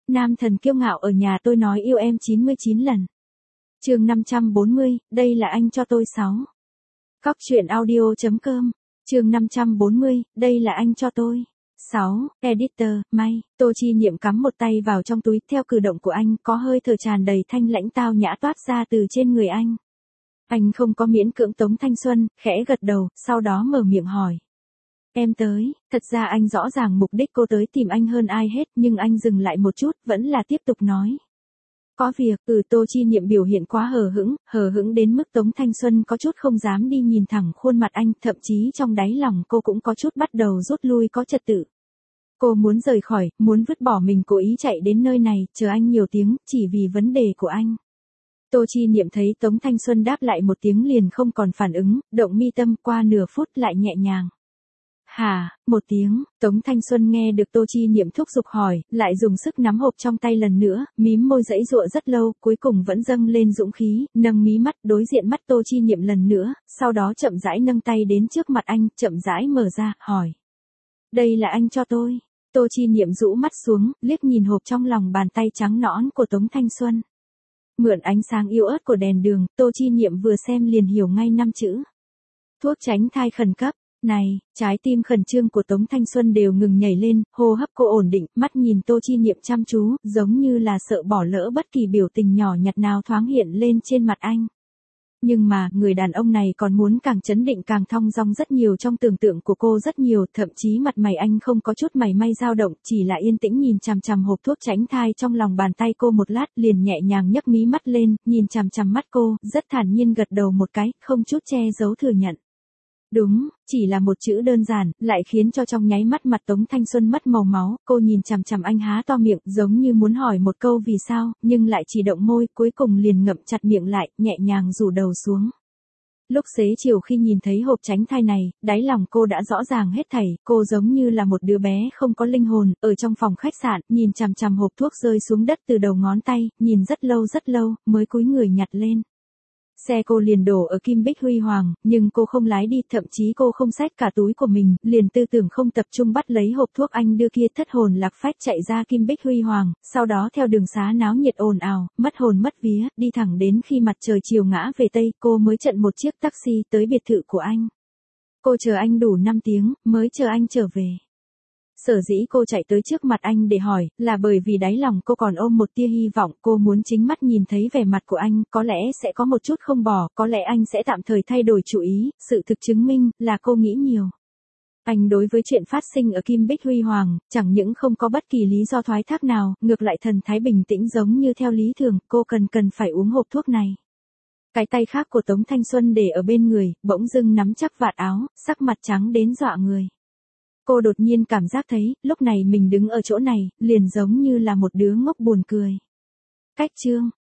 Nam thần kiêu ngạo ở nhà tôi nói yêu em 99 lần. Chương 540, đây là anh cho tôi 6. Cóc truyện audio.com. Chương 540, đây là anh cho tôi 6. Editor, May. Tô Chi Niệm cắm một tay vào trong túi, theo cử động của anh, có hơi thở tràn đầy thanh lãnh tao nhã toát ra từ trên người anh. Anh không có miễn cưỡng Tống Thanh Xuân, khẽ gật đầu, sau đó mở miệng hỏi. Em tới, thật ra anh rõ ràng mục đích cô tới tìm anh hơn ai hết, nhưng anh dừng lại một chút, vẫn là tiếp tục nói. Có việc, Tô Chi Niệm biểu hiện quá hờ hững đến mức Tống Thanh Xuân có chút không dám đi nhìn thẳng khuôn mặt anh, thậm chí trong đáy lòng cô cũng có chút bắt đầu rút lui có trật tự. Cô muốn rời khỏi, muốn vứt bỏ mình cố ý chạy đến nơi này, chờ anh nhiều tiếng, chỉ vì vấn đề của anh. Tô Chi Niệm thấy Tống Thanh Xuân đáp lại một tiếng liền không còn phản ứng, động mi tâm qua nửa phút lại nhẹ nhàng. Hả, một tiếng, Tống Thanh Xuân nghe được Tô Chi Niệm thúc giục hỏi, lại dùng sức nắm hộp trong tay lần nữa, mím môi giãy giụa rất lâu, cuối cùng vẫn dâng lên dũng khí, nâng mí mắt đối diện mắt Tô Chi Niệm lần nữa, sau đó chậm rãi nâng tay đến trước mặt anh, chậm rãi mở ra, hỏi. Đây là anh cho tôi. Tô Chi Niệm rũ mắt xuống, liếc nhìn hộp trong lòng bàn tay trắng nõn của Tống Thanh Xuân. Mượn ánh sáng yếu ớt của đèn đường, Tô Chi Niệm vừa xem liền hiểu ngay 5 chữ. Thuốc tránh thai khẩn cấp. Này, trái tim khẩn trương của Tống Thanh Xuân đều ngừng nhảy lên, hô hấp cô ổn định, mắt nhìn Tô Chi Niệm chăm chú, giống như là sợ bỏ lỡ bất kỳ biểu tình nhỏ nhặt nào thoáng hiện lên trên mặt anh. Nhưng mà, người đàn ông này còn muốn càng chấn định càng thong dong rất nhiều trong tưởng tượng của cô rất nhiều, thậm chí mặt mày anh không có chút mày may dao động, chỉ là yên tĩnh nhìn chằm chằm hộp thuốc tránh thai trong lòng bàn tay cô một lát, liền nhẹ nhàng nhấc mí mắt lên, nhìn chằm chằm mắt cô, rất thản nhiên gật đầu một cái, không chút che giấu thừa nhận. Đúng, chỉ là một chữ đơn giản, lại khiến cho trong nháy mắt mặt Tống Thanh Xuân mất màu máu, cô nhìn chằm chằm anh há to miệng, giống như muốn hỏi một câu vì sao, nhưng lại chỉ động môi, cuối cùng liền ngậm chặt miệng lại, nhẹ nhàng rủ đầu xuống. Lúc xế chiều khi nhìn thấy hộp tránh thai này, đáy lòng cô đã rõ ràng hết thảy, cô giống như là một đứa bé không có linh hồn, ở trong phòng khách sạn, nhìn chằm chằm hộp thuốc rơi xuống đất từ đầu ngón tay, nhìn rất lâu, mới cúi người nhặt lên. Xe cô liền đổ ở Kim Bích Huy Hoàng, nhưng cô không lái đi, thậm chí cô không xách cả túi của mình, liền tư tưởng không tập trung bắt lấy hộp thuốc anh đưa kia, thất hồn lạc phách chạy ra Kim Bích Huy Hoàng, sau đó theo đường xá náo nhiệt ồn ào, mất hồn mất vía, đi thẳng đến khi mặt trời chiều ngã về Tây, cô mới chặn một chiếc taxi tới biệt thự của anh. Cô chờ anh đủ 5 tiếng, mới chờ anh trở về. Sở dĩ cô chạy tới trước mặt anh để hỏi, là bởi vì đáy lòng cô còn ôm một tia hy vọng, cô muốn chính mắt nhìn thấy vẻ mặt của anh, có lẽ sẽ có một chút không bỏ, có lẽ anh sẽ tạm thời thay đổi chủ ý, sự thực chứng minh, là cô nghĩ nhiều. Anh đối với chuyện phát sinh ở Kim Bích Huy Hoàng, chẳng những không có bất kỳ lý do thoái thác nào, ngược lại thần thái bình tĩnh giống như theo lý thường, cô cần phải uống hộp thuốc này. Cái tay khác của Tống Thanh Xuân để ở bên người, bỗng dưng nắm chắc vạt áo, sắc mặt trắng đến dọa người. Cô đột nhiên cảm giác thấy, lúc này mình đứng ở chỗ này, liền giống như là một đứa ngốc buồn cười. Cách chương.